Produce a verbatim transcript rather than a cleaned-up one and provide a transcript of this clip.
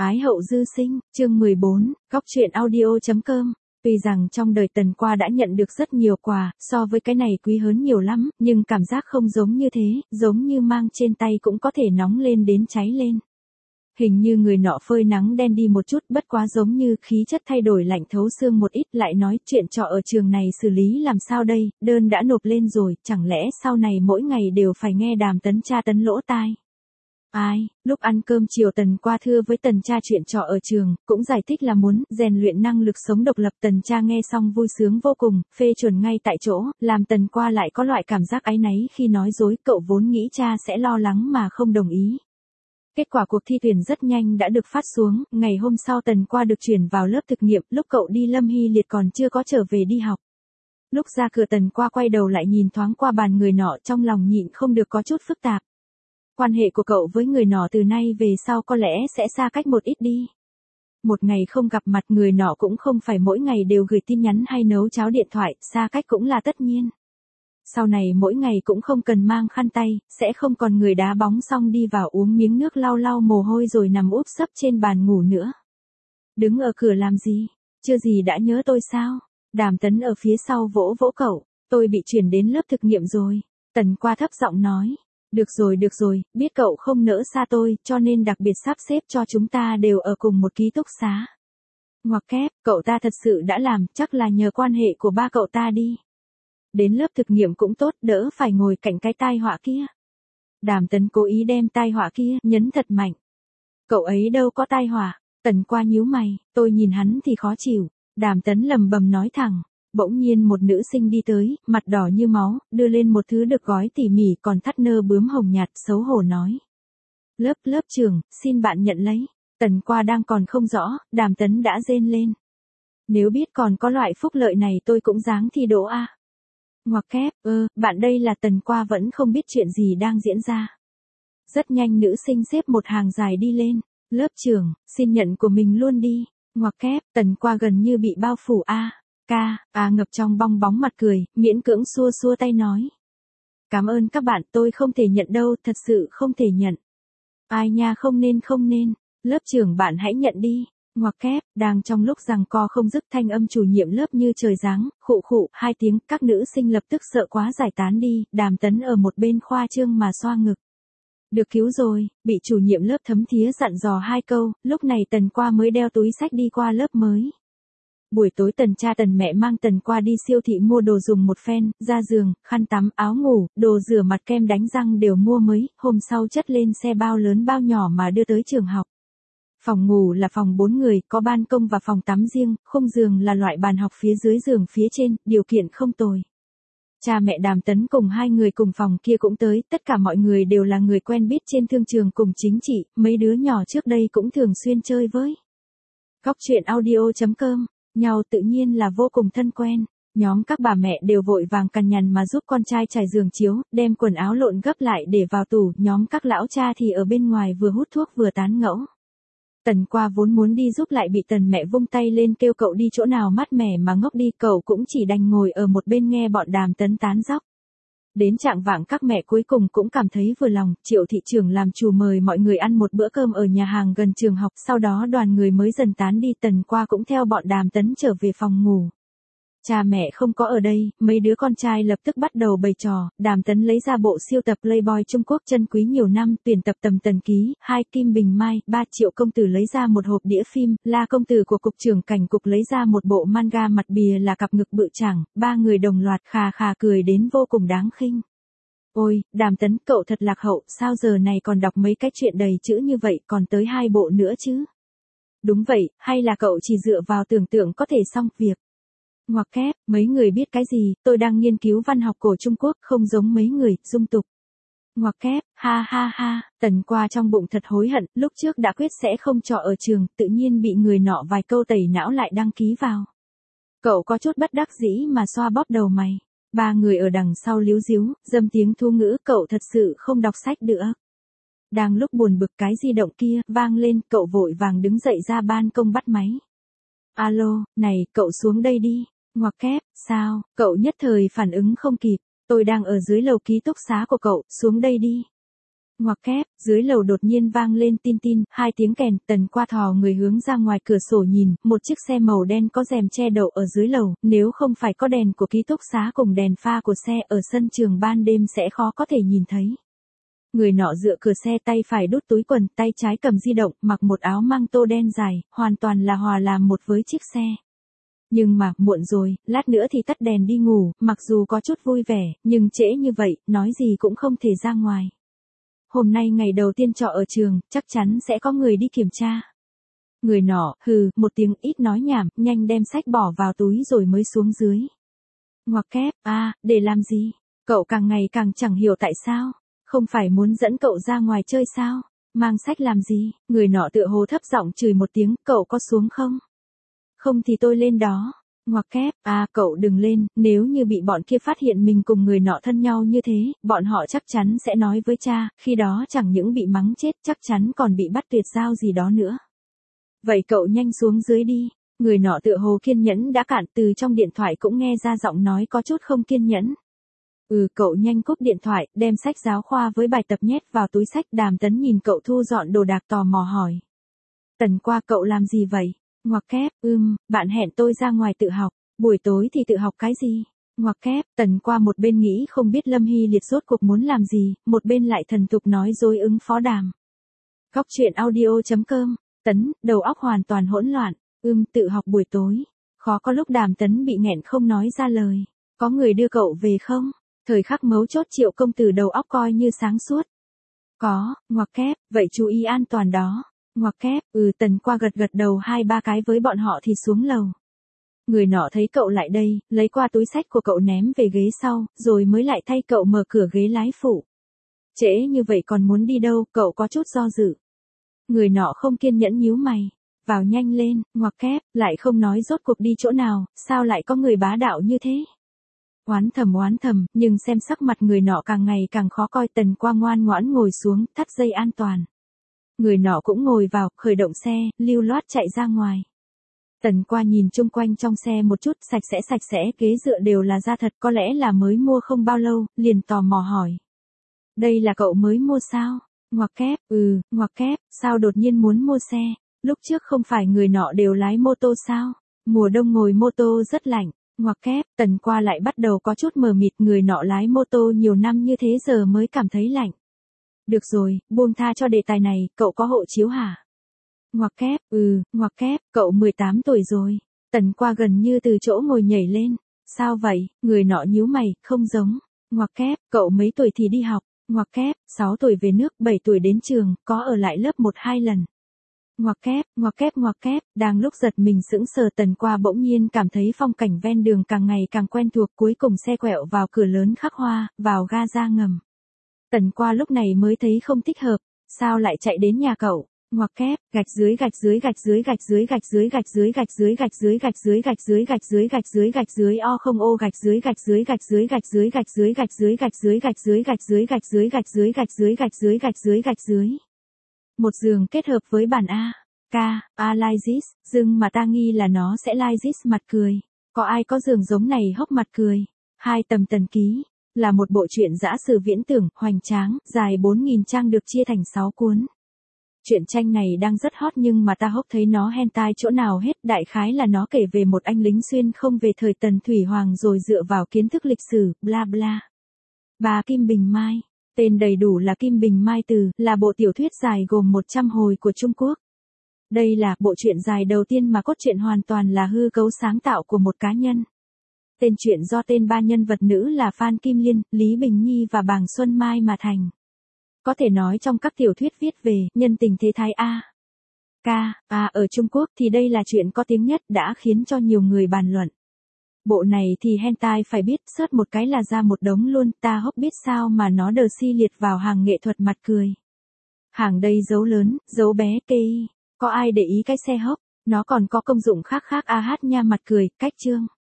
Ái hậu dư sinh, chương mười bốn, góc truyện audio.com. Tuy rằng trong đời Tần Qua đã nhận được rất nhiều quà, so với cái này quý hơn nhiều lắm, nhưng cảm giác không giống như thế, giống như mang trên tay cũng có thể nóng lên đến cháy lên. Hình như người nọ phơi nắng đen đi một chút, bất quá giống như khí chất thay đổi lạnh thấu xương một ít, lại nói chuyện trò ở trường này xử lý làm sao đây, đơn đã nộp lên rồi, chẳng lẽ sau này mỗi ngày đều phải nghe Đàm Tấn tra tấn lỗ tai. Ai, lúc ăn cơm chiều Tần Qua thưa với Tần cha chuyện trò ở trường, cũng giải thích là muốn rèn luyện năng lực sống độc lập. Tần cha nghe xong vui sướng vô cùng, phê chuẩn ngay tại chỗ, làm Tần Qua lại có loại cảm giác áy náy khi nói dối, cậu vốn nghĩ cha sẽ lo lắng mà không đồng ý. Kết quả cuộc thi tuyển rất nhanh đã được phát xuống, ngày hôm sau Tần Qua được chuyển vào lớp thực nghiệm, lúc cậu đi Lâm Hy Liệt còn chưa có trở về đi học. Lúc ra cửa Tần Qua quay đầu lại nhìn thoáng qua bàn người nọ, trong lòng nhịn không được có chút phức tạp. Quan hệ của cậu với người nọ từ nay về sau có lẽ sẽ xa cách một ít đi. Một ngày không gặp mặt người nọ cũng không phải mỗi ngày đều gửi tin nhắn hay nấu cháo điện thoại, xa cách cũng là tất nhiên. Sau này mỗi ngày cũng không cần mang khăn tay, sẽ không còn người đá bóng xong đi vào uống miếng nước lau lau mồ hôi rồi nằm úp sấp trên bàn ngủ nữa. Đứng ở cửa làm gì? Chưa gì đã nhớ tôi sao? Đàm Tấn ở phía sau vỗ vỗ cậu, tôi bị chuyển đến lớp thực nghiệm rồi. Tần Qua thấp giọng nói. Được rồi được rồi, biết cậu không nỡ xa tôi, cho nên đặc biệt sắp xếp cho chúng ta đều ở cùng một ký túc xá. Ngoặc kép, cậu ta thật sự đã làm, chắc là nhờ quan hệ của ba cậu ta đi. Đến lớp thực nghiệm cũng tốt, đỡ phải ngồi cạnh cái tai họa kia. Đàm Tấn cố ý đem tai họa kia, nhấn thật mạnh. Cậu ấy đâu có tai họa. Tần Qua nhíu mày, tôi nhìn hắn thì khó chịu. Đàm Tấn lầm bầm nói thẳng. Bỗng nhiên một nữ sinh đi tới, mặt đỏ như máu, đưa lên một thứ được gói tỉ mỉ còn thắt nơ bướm hồng nhạt, xấu hổ nói. Lớp, lớp trưởng, xin bạn nhận lấy. Tần Qua đang còn không rõ, Đàm Tấn đã rên lên. Nếu biết còn có loại phúc lợi này tôi cũng dáng thi đỗ a. Ngoặc kép, ơ, bạn đây là Tần Qua vẫn không biết chuyện gì đang diễn ra. Rất nhanh nữ sinh xếp một hàng dài đi lên. Lớp trưởng, xin nhận của mình luôn đi. Ngoặc kép, Tần Qua gần như bị bao phủ a. Ca, à ngập trong bong bóng mặt cười, miễn cưỡng xua xua tay nói. Cảm ơn các bạn, tôi không thể nhận đâu, thật sự không thể nhận. Ai nha, không nên không nên, lớp trưởng bạn hãy nhận đi. Ngoặc kép, đang trong lúc giằng co không dứt, thanh âm chủ nhiệm lớp như trời giáng, khụ khụ, hai tiếng, các nữ sinh lập tức sợ quá giải tán đi, Đàm Tấn ở một bên khoa trương mà xoa ngực. Được cứu rồi, bị chủ nhiệm lớp thấm thía dặn dò hai câu, lúc này Tần Qua mới đeo túi xách đi qua lớp mới. Buổi tối Tần cha Tần mẹ mang Tần Qua đi siêu thị mua đồ dùng một phen, da giường, khăn tắm, áo ngủ, đồ rửa mặt, kem đánh răng đều mua mới, hôm sau chất lên xe bao lớn bao nhỏ mà đưa tới trường học. Phòng ngủ là phòng bốn người, có ban công và phòng tắm riêng, khung giường là loại bàn học phía dưới giường phía trên, điều kiện không tồi. Cha mẹ Đàm Tấn cùng hai người cùng phòng kia cũng tới, tất cả mọi người đều là người quen biết trên thương trường cùng chính trị, mấy đứa nhỏ trước đây cũng thường xuyên chơi với. Góc truyện audio.com, nhau tự nhiên là vô cùng thân quen. Nhóm các bà mẹ đều vội vàng cằn nhằn mà giúp con trai trải giường chiếu, đem quần áo lộn gấp lại để vào tủ, nhóm các lão cha thì ở bên ngoài vừa hút thuốc vừa tán ngẫu. Tần Qua vốn muốn đi giúp lại bị Tần mẹ vung tay lên kêu cậu đi chỗ nào mát mẻ mà ngốc đi, cậu cũng chỉ đành ngồi ở một bên nghe bọn Đàm Tấn tán dóc. Đến trạng vạng các mẹ cuối cùng cũng cảm thấy vừa lòng, Triệu thị trưởng làm chủ mời mọi người ăn một bữa cơm ở nhà hàng gần trường học, sau đó đoàn người mới dần tán đi, Tần Qua cũng theo bọn Đàm Tấn trở về phòng ngủ. Cha mẹ không có ở đây, mấy đứa con trai lập tức bắt đầu bày trò, Đàm Tấn lấy ra bộ siêu tập Playboy Trung Quốc chân quý nhiều năm, tuyển tập tầm Tần Ký, hai Kim Bình Mai, ba Triệu công tử lấy ra một hộp đĩa phim, La công tử của cục trưởng cảnh cục lấy ra một bộ manga mặt bìa là cặp ngực bự chảng, ba người đồng loạt khà khà cười đến vô cùng đáng khinh. Ôi, Đàm Tấn, cậu thật lạc hậu, sao giờ này còn đọc mấy cái chuyện đầy chữ như vậy, còn tới hai bộ nữa chứ? Đúng vậy, hay là cậu chỉ dựa vào tưởng tượng có thể xong việc? Ngoặc kép, mấy người biết cái gì, tôi đang nghiên cứu văn học cổ Trung Quốc, không giống mấy người, dung tục. Ngoặc kép, ha ha ha, Tần Qua trong bụng thật hối hận, lúc trước đã quyết sẽ không trọ ở trường, tự nhiên bị người nọ vài câu tẩy não lại đăng ký vào. Cậu có chút bất đắc dĩ mà xoa bóp đầu mày. Ba người ở đằng sau líu díu, dâm tiếng thu ngữ, cậu thật sự không đọc sách nữa. Đang lúc buồn bực cái di động kia, vang lên, cậu vội vàng đứng dậy ra ban công bắt máy. Alo, này, cậu xuống đây đi. Ngoặc kép, sao, cậu nhất thời phản ứng không kịp, tôi đang ở dưới lầu ký túc xá của cậu, xuống đây đi. Ngoặc kép, dưới lầu đột nhiên vang lên tin tin, hai tiếng kèn, Tần Qua thò người hướng ra ngoài cửa sổ nhìn, một chiếc xe màu đen có rèm che đậu ở dưới lầu, nếu không phải có đèn của ký túc xá cùng đèn pha của xe ở sân trường ban đêm sẽ khó có thể nhìn thấy. Người nọ dựa cửa xe, tay phải đút túi quần, tay trái cầm di động, mặc một áo măng tô đen dài, hoàn toàn là hòa làm một với chiếc xe. Nhưng mà, muộn rồi, lát nữa thì tắt đèn đi ngủ, mặc dù có chút vui vẻ, nhưng trễ như vậy, nói gì cũng không thể ra ngoài. Hôm nay ngày đầu tiên trọ ở trường, chắc chắn sẽ có người đi kiểm tra. Người nọ, hừ, một tiếng ít nói nhảm, nhanh đem sách bỏ vào túi rồi mới xuống dưới. Ngoặc kép, à, để làm gì? Cậu càng ngày càng chẳng hiểu tại sao. Không phải muốn dẫn cậu ra ngoài chơi sao? Mang sách làm gì? Người nọ tựa hồ thấp giọng chửi một tiếng, cậu có xuống không? Không thì tôi lên đó. Ngoặc kép, à, cậu đừng lên, nếu như bị bọn kia phát hiện mình cùng người nọ thân nhau như thế, bọn họ chắc chắn sẽ nói với cha, khi đó chẳng những bị mắng chết, chắc chắn còn bị bắt tuyệt giao gì đó nữa. Vậy cậu nhanh xuống dưới đi. Người nọ tựa hồ kiên nhẫn đã cạn, từ trong điện thoại cũng nghe ra giọng nói có chút không kiên nhẫn. Ừ, cậu nhanh cúp điện thoại, đem sách giáo khoa với bài tập nhét vào túi sách. Đàm Tấn nhìn cậu thu dọn đồ đạc tò mò hỏi. Tần Qua, cậu làm gì vậy? Ngoặc kép, ưm, bạn hẹn tôi ra ngoài tự học, buổi tối thì tự học cái gì? Ngoặc kép, Tần Qua một bên nghĩ không biết Lâm Hy Liệt rốt cuộc muốn làm gì, một bên lại thần thục nói dối ứng phó Đàm. Góc truyện audio chấm com, Tấn, đầu óc hoàn toàn hỗn loạn, ưm, tự học buổi tối. Khó có lúc Đàm Tấn bị nghẹn không nói ra lời. Có người đưa cậu về không? Thời khắc mấu chốt Triệu công tử đầu óc coi như sáng suốt. Có, ngoặc kép, vậy chú ý an toàn đó. Ngoặc kép, ừ, Tần Qua gật gật đầu hai ba cái với bọn họ thì xuống lầu. Người nọ thấy cậu lại đây, lấy qua túi sách của cậu ném về ghế sau, rồi mới lại thay cậu mở cửa ghế lái phụ. Trễ như vậy còn muốn đi đâu, cậu có chút do dự. Người nọ không kiên nhẫn nhíu mày. Vào nhanh lên, ngoặc kép, lại không nói rốt cuộc đi chỗ nào, sao lại có người bá đạo như thế? Oán thầm oán thầm, nhưng xem sắc mặt người nọ càng ngày càng khó coi. Tần Qua ngoan ngoãn ngồi xuống, thắt dây an toàn. Người nọ cũng ngồi vào, khởi động xe, lưu loát chạy ra ngoài. Tần Qua nhìn chung quanh trong xe một chút, sạch sẽ sạch sẽ, ghế dựa đều là da thật, có lẽ là mới mua không bao lâu, liền tò mò hỏi. Đây là cậu mới mua sao? Ngoặc kép, ừ, ngoặc kép, sao đột nhiên muốn mua xe? Lúc trước không phải người nọ đều lái mô tô sao? Mùa đông ngồi mô tô rất lạnh. Ngoặc kép, Tần Qua lại bắt đầu có chút mờ mịt, người nọ lái mô tô nhiều năm như thế giờ mới cảm thấy lạnh. Được rồi, buông tha cho đề tài này, cậu có hộ chiếu hả? Ngoặc kép, ừ, ngoặc kép, cậu mười tám tuổi rồi. Tần Qua gần như từ chỗ ngồi nhảy lên. Sao vậy? Người nọ nhíu mày, không giống. Ngoặc kép, cậu mấy tuổi thì đi học? Ngoặc kép, sáu tuổi về nước, bảy tuổi đến trường, có ở lại lớp một hai lần. Ngoặc kép, ngoặc kép ngoặc kép, đang lúc giật mình sững sờ, Tần Qua bỗng nhiên cảm thấy phong cảnh ven đường càng ngày càng quen thuộc, cuối cùng xe quẹo vào cửa lớn khắc hoa, vào ga ra ngầm. Tần Qua lúc này mới thấy không thích hợp, sao lại chạy đến nhà cậu? Ngoặc kép, gạch dưới gạch dưới gạch dưới gạch dưới gạch dưới gạch dưới gạch dưới gạch dưới gạch dưới gạch dưới gạch dưới gạch dưới gạch dưới o không ô gạch dưới gạch dưới gạch dưới gạch dưới gạch dưới gạch dưới gạch dưới gạch dưới gạch dưới gạch dưới gạch dưới gạch dưới gạch dưới gạch dưới gạch dưới. Một giường kết hợp với bản A, K, A Lysis, dưng mà ta nghi là nó sẽ Lysis mặt cười. Có ai có giường giống này hốc mặt cười? Hai tầm tần ký, là một bộ truyện dã sử viễn tưởng, hoành tráng, dài bốn nghìn trang được chia thành sáu cuốn. Truyện tranh này đang rất hot nhưng mà ta hốc thấy nó hentai chỗ nào hết, đại khái là nó kể về một anh lính xuyên không về thời Tần Thủy Hoàng rồi dựa vào kiến thức lịch sử, bla bla. Bà Kim Bình Mai. Tên đầy đủ là Kim Bình Mai Từ, là bộ tiểu thuyết dài gồm một trăm hồi của Trung Quốc. Đây là bộ truyện dài đầu tiên mà cốt truyện hoàn toàn là hư cấu sáng tạo của một cá nhân. Tên truyện do tên ba nhân vật nữ là Phan Kim Liên, Lý Bình Nhi và Bàng Xuân Mai mà thành. Có thể nói trong các tiểu thuyết viết về nhân tình thế thái A, K, A ở Trung Quốc thì đây là chuyện có tiếng nhất, đã khiến cho nhiều người bàn luận. Bộ này thì hentai phải biết, search một cái là ra một đống luôn, ta hốc biết sao mà nó đờ si liệt vào hàng nghệ thuật mặt cười. Hàng đây dấu lớn, dấu bé, ki. Có ai để ý cái xe hốc, nó còn có công dụng khác khác a hát nha mặt cười, cách chương.